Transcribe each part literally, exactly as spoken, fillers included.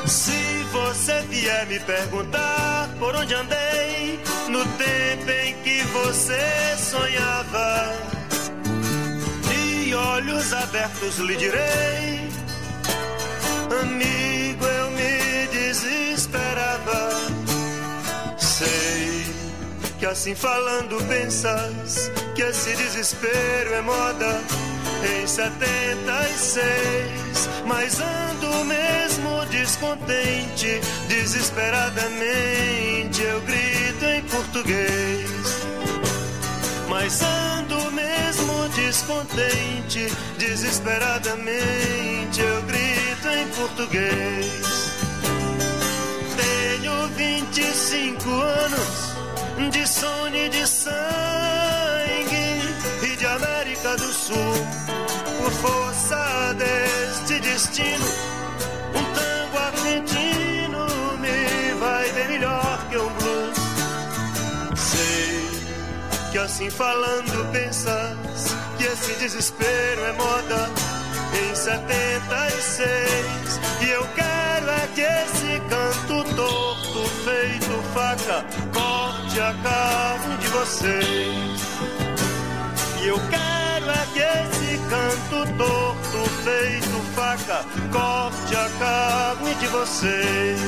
Se você vier me perguntar por onde andei no tempo em que você sonhava, de olhos abertos lhe direi, amigo, eu me desesperava. Sei que assim falando pensas que esse desespero é moda em setenta e seis, mas ando mesmo descontente, desesperadamente eu grito em português. Mas ando mesmo descontente, desesperadamente eu grito em português. Tenho vinte e cinco anos de sono e de sangue e de América do Sul. Por força deste destino, um tango argentino me vai bem melhor que um blues. Sei que assim falando pensas que esse desespero é moda em setenta e seis, e eu quero é que esse canto torto feito faca corte a carne de vocês. E eu quero é que esse canto torto feito faca corte a carne de vocês.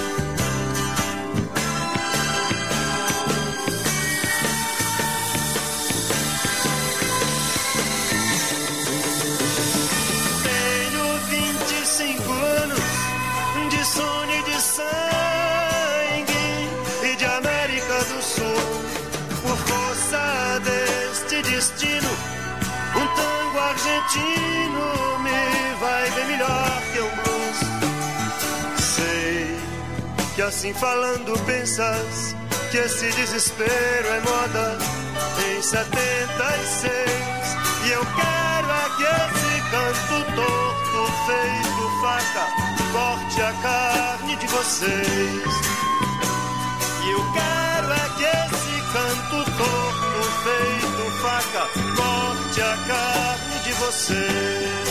Tenho vinte e cinco anos de sono e de sangue e de América do Sul. Por força deste destino, um tango argentino me vai bem melhor que um blues. Sei que assim falando pensas que esse desespero é moda em setenta e seis, e eu quero é que esse canto torto feito faca corte a carne de vocês. E eu quero é que esse canto torto feito faca corte a carne de vocês.